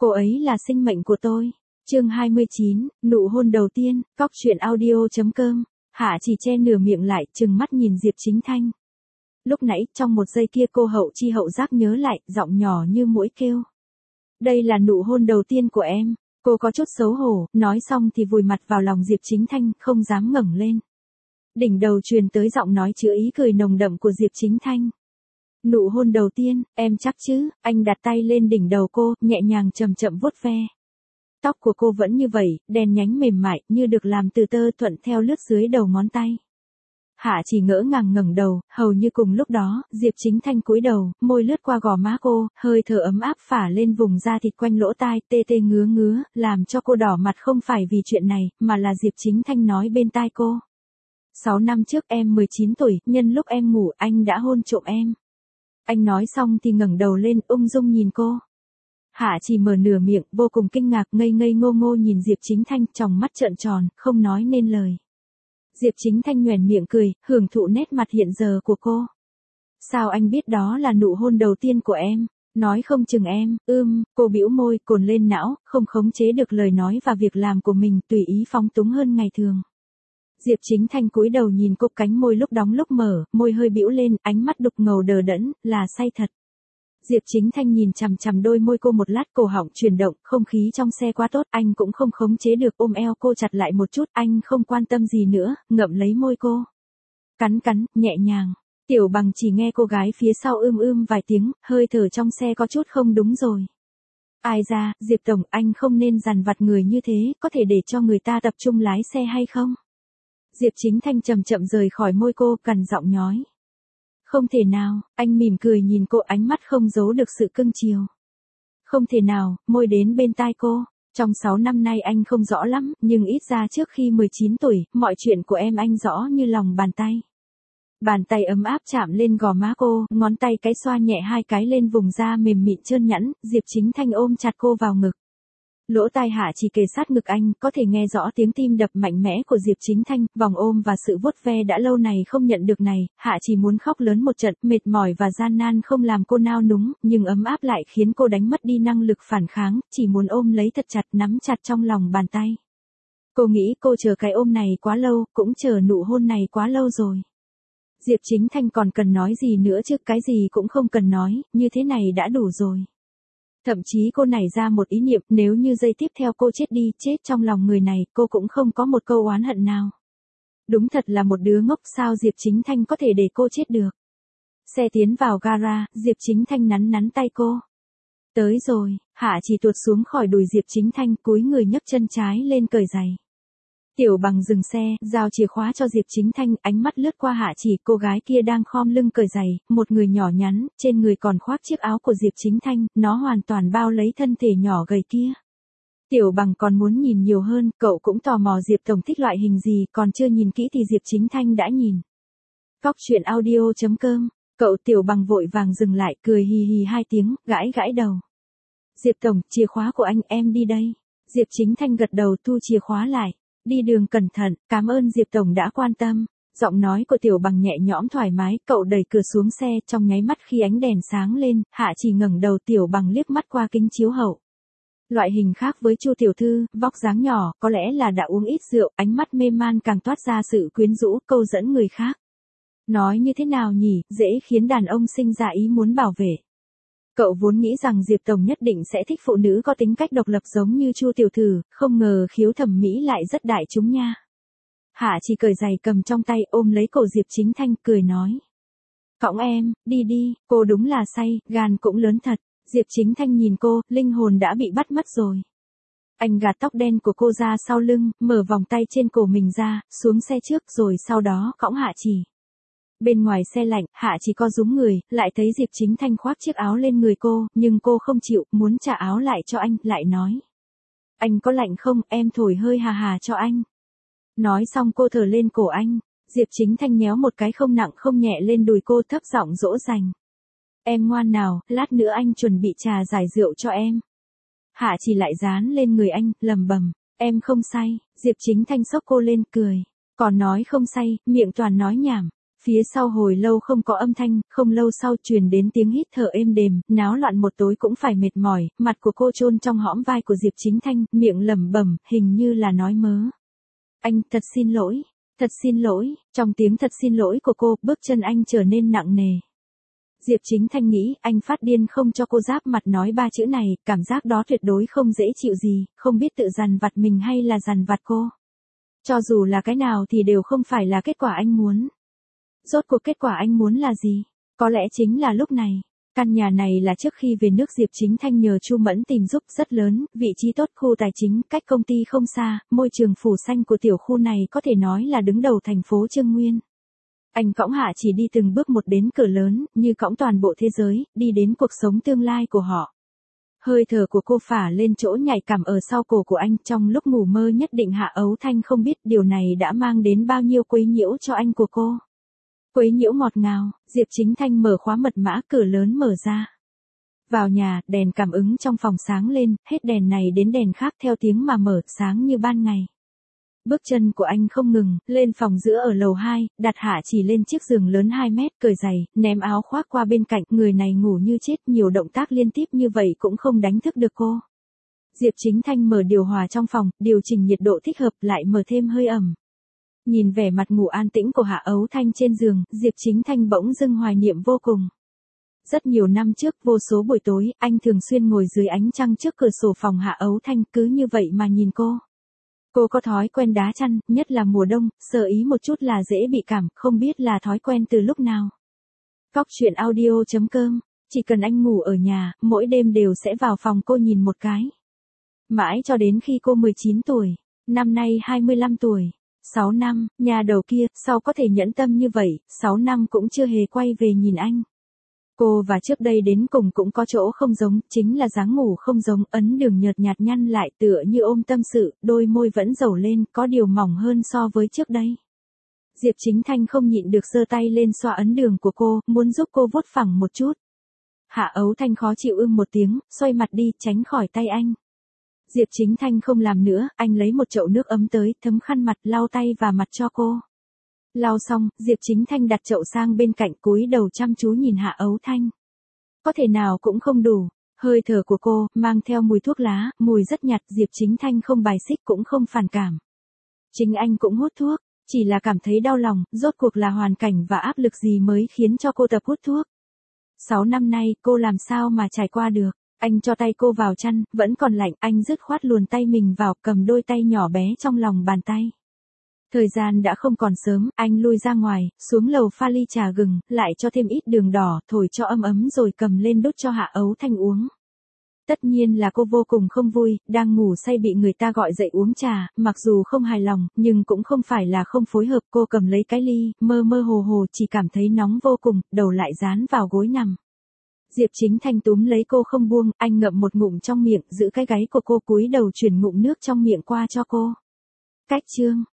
Cô ấy là sinh mệnh của tôi. Chương 29, nụ hôn đầu tiên, cóc truyện audio.com. Hạ chỉ che nửa miệng lại, trừng mắt nhìn Diệp Chính Thanh. Lúc nãy, trong một giây kia cô hậu chi hậu giác nhớ lại, giọng nhỏ như muỗi kêu. Đây là nụ hôn đầu tiên của em. Cô có chút xấu hổ, nói xong thì vùi mặt vào lòng Diệp Chính Thanh, không dám ngẩng lên. Đỉnh đầu truyền tới giọng nói chứa ý cười nồng đậm của Diệp Chính Thanh. Nụ hôn đầu tiên, em chắc chứ? Anh đặt tay lên đỉnh đầu cô, nhẹ nhàng chậm chậm vuốt ve. Tóc của cô vẫn như vậy, đen nhánh mềm mại, như được làm từ tơ thuận theo lướt dưới đầu ngón tay. Hạ chỉ ngỡ ngàng ngẩng đầu, hầu như cùng lúc đó, Diệp Chính Thanh cúi đầu, môi lướt qua gò má cô, hơi thở ấm áp phả lên vùng da thịt quanh lỗ tai, tê tê ngứa ngứa, làm cho cô đỏ mặt không phải vì chuyện này, mà là Diệp Chính Thanh nói bên tai cô. 6 năm trước em 19 tuổi, nhân lúc em ngủ anh đã hôn trộm em. Anh nói xong thì ngẩng đầu lên, ung dung nhìn cô. Hạ chỉ mở nửa miệng, vô cùng kinh ngạc, ngây ngây ngô ngô nhìn Diệp Chính Thanh, tròng mắt trợn tròn, không nói nên lời. Diệp Chính Thanh nhoẻn miệng cười, hưởng thụ nét mặt hiện giờ của cô. Sao anh biết đó là nụ hôn đầu tiên của em? Nói không chừng em, cô bĩu môi, cồn lên não, không khống chế được lời nói và việc làm của mình, tùy ý phóng túng hơn ngày thường. Diệp Chính Thanh cúi đầu nhìn cô, cánh môi lúc đóng lúc mở, môi hơi bĩu lên, ánh mắt đục ngầu đờ đẫn, là say thật. Diệp Chính Thanh nhìn chằm chằm đôi môi cô một lát, cổ họng chuyển động, không khí trong xe quá tốt, anh cũng không khống chế được, ôm eo cô chặt lại một chút, anh không quan tâm gì nữa, ngậm lấy môi cô. Cắn, nhẹ nhàng. Tiểu Bằng chỉ nghe cô gái phía sau vài tiếng, hơi thở trong xe có chút không đúng rồi. Ai ra, Diệp Tổng, anh không nên dằn vặt người như thế, có thể để cho người ta tập trung lái xe hay không? Diệp Chính Thanh chậm chậm rời khỏi môi cô, cằn giọng nhói. Không thể nào, anh mỉm cười nhìn cô, ánh mắt không giấu được sự cưng chiều. Không thể nào, môi đến bên tai cô. Trong 6 năm nay anh không rõ lắm, nhưng ít ra trước khi 19 tuổi, mọi chuyện của em anh rõ như lòng bàn tay. Bàn tay ấm áp chạm lên gò má cô, ngón tay cái xoa nhẹ 2 cái lên vùng da mềm mịn trơn nhẵn, Diệp Chính Thanh ôm chặt cô vào ngực. Lỗ tai Hạ chỉ kề sát ngực anh, có thể nghe rõ tiếng tim đập mạnh mẽ của Diệp Chính Thanh, vòng ôm và sự vuốt ve đã lâu này không nhận được này, Hạ chỉ muốn khóc lớn một trận, mệt mỏi và gian nan không làm cô nao núng, nhưng ấm áp lại khiến cô đánh mất đi năng lực phản kháng, chỉ muốn ôm lấy thật chặt, nắm chặt trong lòng bàn tay. Cô nghĩ cô chờ cái ôm này quá lâu, cũng chờ nụ hôn này quá lâu rồi. Diệp Chính Thanh còn cần nói gì nữa chứ, cái gì cũng không cần nói, như thế này đã đủ rồi. Thậm chí cô nảy ra một ý niệm, nếu như giây tiếp theo cô chết đi, chết trong lòng người này, cô cũng không có một câu oán hận nào. Đúng thật là một đứa ngốc, sao Diệp Chính Thanh có thể để cô chết được. Xe tiến vào gara, Diệp Chính Thanh nắn tay cô. Tới rồi, Hạ chỉ tuột xuống khỏi đùi Diệp Chính Thanh, cúi người nhấc chân trái lên cởi giày. Tiểu Bằng dừng xe, giao chìa khóa cho Diệp Chính Thanh, ánh mắt lướt qua Hạ chỉ, cô gái kia đang khom lưng cởi giày, một người nhỏ nhắn, trên người còn khoác chiếc áo của Diệp Chính Thanh, nó hoàn toàn bao lấy thân thể nhỏ gầy kia. Tiểu Bằng còn muốn nhìn nhiều hơn, cậu cũng tò mò Diệp Tổng thích loại hình gì, còn chưa nhìn kỹ thì Diệp Chính Thanh đã nhìn. Cóc truyện audio.com, cậu Tiểu Bằng vội vàng dừng lại, cười hì hì 2 tiếng, gãi đầu. Diệp Tổng, chìa khóa của anh, em đi đây. Diệp Chính Thanh gật đầu, thu chìa khóa lại. Đi đường cẩn thận, cảm ơn Diệp Tổng đã quan tâm. Giọng nói của Tiểu Bằng nhẹ nhõm thoải mái, cậu đẩy cửa xuống xe, trong nháy mắt khi ánh đèn sáng lên, Hạ chỉ ngẩng đầu, Tiểu Bằng liếc mắt qua kính chiếu hậu. Loại hình khác với Chu tiểu thư, vóc dáng nhỏ, có lẽ là đã uống ít rượu, ánh mắt mê man càng toát ra sự quyến rũ, câu dẫn người khác. Nói như thế nào nhỉ, dễ khiến đàn ông sinh ra ý muốn bảo vệ. Cậu vốn nghĩ rằng Diệp Tổng nhất định sẽ thích phụ nữ có tính cách độc lập giống như Chu tiểu thư, không ngờ khiếu thẩm mỹ lại rất đại chúng nha. Hạ chỉ cởi giày cầm trong tay, ôm lấy cổ Diệp Chính Thanh, cười nói. Cõng em, đi, cô đúng là say, gan cũng lớn thật. Diệp Chính Thanh nhìn cô, linh hồn đã bị bắt mất rồi. Anh gạt tóc đen của cô ra sau lưng, mở vòng tay trên cổ mình ra, xuống xe trước rồi sau đó cõng Hạ chỉ. Bên ngoài xe lạnh, Hạ chỉ co rúm người, lại thấy Diệp Chính Thanh khoác chiếc áo lên người cô, nhưng cô không chịu, muốn trả áo lại cho anh, lại nói. Anh có lạnh không, em thổi hơi hà cho anh. Nói xong cô thở lên cổ anh, Diệp Chính Thanh nhéo một cái không nặng không nhẹ lên đùi cô, thấp giọng dỗ dành. Em ngoan nào, lát nữa anh chuẩn bị trà giải rượu cho em. Hạ chỉ lại dán lên người anh, lầm bầm, em không say. Diệp Chính Thanh xốc cô lên, cười. Còn nói không say, miệng toàn nói nhảm. Phía sau hồi lâu không có âm thanh, không lâu sau truyền đến tiếng hít thở êm đềm, náo loạn một tối cũng phải mệt mỏi, mặt của cô chôn trong hõm vai của Diệp Chính Thanh, miệng lẩm bẩm, hình như là nói mớ. Anh, thật xin lỗi, thật xin lỗi, trong tiếng thật xin lỗi của cô, bước chân anh trở nên nặng nề. Diệp Chính Thanh nghĩ, anh phát điên không cho cô giáp mặt nói ba chữ này, cảm giác đó tuyệt đối không dễ chịu gì, không biết tự dằn vặt mình hay là dằn vặt cô. Cho dù là cái nào thì đều không phải là kết quả anh muốn. Rốt cuộc kết quả anh muốn là gì? Có lẽ chính là lúc này. Căn nhà này là trước khi về nước Diệp Chính Thanh nhờ Chu Mẫn tìm giúp, rất lớn, vị trí tốt, khu tài chính, cách công ty không xa, môi trường phủ xanh của tiểu khu này có thể nói là đứng đầu thành phố Trương Nguyên. Anh cõng Hạ Chỉ đi từng bước một đến cửa lớn, như cõng toàn bộ thế giới, đi đến cuộc sống tương lai của họ. Hơi thở của cô phả lên chỗ nhạy cảm ở sau cổ của anh, trong lúc ngủ mơ nhất định Hạ Ấu Thanh không biết điều này đã mang đến bao nhiêu quấy nhiễu cho anh của cô. Quấy nhiễu ngọt ngào, Diệp Chính Thanh mở khóa mật mã, cửa lớn mở ra. Vào nhà, đèn cảm ứng trong phòng sáng lên, hết đèn này đến đèn khác theo tiếng mà mở, sáng như ban ngày. Bước chân của anh không ngừng, lên phòng giữa ở lầu 2, đặt Hạ Chỉ lên chiếc giường lớn 2 mét, cởi giày, ném áo khoác qua bên cạnh, người này ngủ như chết, nhiều động tác liên tiếp như vậy cũng không đánh thức được cô. Diệp Chính Thanh mở điều hòa trong phòng, điều chỉnh nhiệt độ thích hợp, lại mở thêm hơi ẩm. Nhìn vẻ mặt ngủ an tĩnh của Hạ Ấu Thanh trên giường, Diệp Chính Thanh bỗng dưng hoài niệm vô cùng. Rất nhiều năm trước, vô số buổi tối, anh thường xuyên ngồi dưới ánh trăng trước cửa sổ phòng Hạ Ấu Thanh, cứ như vậy mà nhìn cô. Cô có thói quen đá chăn, nhất là mùa đông, sơ ý một chút là dễ bị cảm, không biết là thói quen từ lúc nào. Cóc truyện audio.com, chỉ cần anh ngủ ở nhà, mỗi đêm đều sẽ vào phòng cô nhìn một cái. Mãi cho đến khi cô 19 tuổi, năm nay 25 tuổi. 6 năm, nhà đầu kia, sao có thể nhẫn tâm như vậy, 6 năm cũng chưa hề quay về nhìn anh. Cô và trước đây đến cùng cũng có chỗ không giống, chính là dáng ngủ không giống, ấn đường nhợt nhạt nhăn lại tựa như ôm tâm sự, đôi môi vẫn dầu lên, có điều mỏng hơn so với trước đây. Diệp Chính Thanh không nhịn được giơ tay lên xoa ấn đường của cô, muốn giúp cô vuốt phẳng một chút. Hạ Ấu Thanh khó chịu một tiếng, xoay mặt đi, tránh khỏi tay anh. Diệp Chính Thanh không làm nữa, anh lấy một chậu nước ấm tới, thấm khăn mặt, lau tay và mặt cho cô. Lau xong, Diệp Chính Thanh đặt chậu sang bên cạnh, cúi đầu chăm chú nhìn Hạ Ấu Thanh. Có thể nào cũng không đủ, hơi thở của cô, mang theo mùi thuốc lá, mùi rất nhạt, Diệp Chính Thanh không bài xích cũng không phản cảm. Chính anh cũng hút thuốc, chỉ là cảm thấy đau lòng, rốt cuộc là hoàn cảnh và áp lực gì mới khiến cho cô tập hút thuốc. 6 năm nay, cô làm sao mà trải qua được. Anh cho tay cô vào chăn, vẫn còn lạnh, anh dứt khoát luồn tay mình vào, cầm đôi tay nhỏ bé trong lòng bàn tay. Thời gian đã không còn sớm, anh lui ra ngoài, xuống lầu pha ly trà gừng, lại cho thêm ít đường đỏ, thổi cho ấm ấm rồi cầm lên đút cho Hạ Ấu Thanh uống. Tất nhiên là cô vô cùng không vui, đang ngủ say bị người ta gọi dậy uống trà, mặc dù không hài lòng, nhưng cũng không phải là không phối hợp, cô cầm lấy cái ly, mơ mơ hồ hồ, chỉ cảm thấy nóng vô cùng, đầu lại dán vào gối nằm. Diệp Chính Thanh túm lấy cô không buông, anh ngậm một ngụm trong miệng, giữ cái gáy của cô, cúi đầu chuyển ngụm nước trong miệng qua cho cô. Cách chương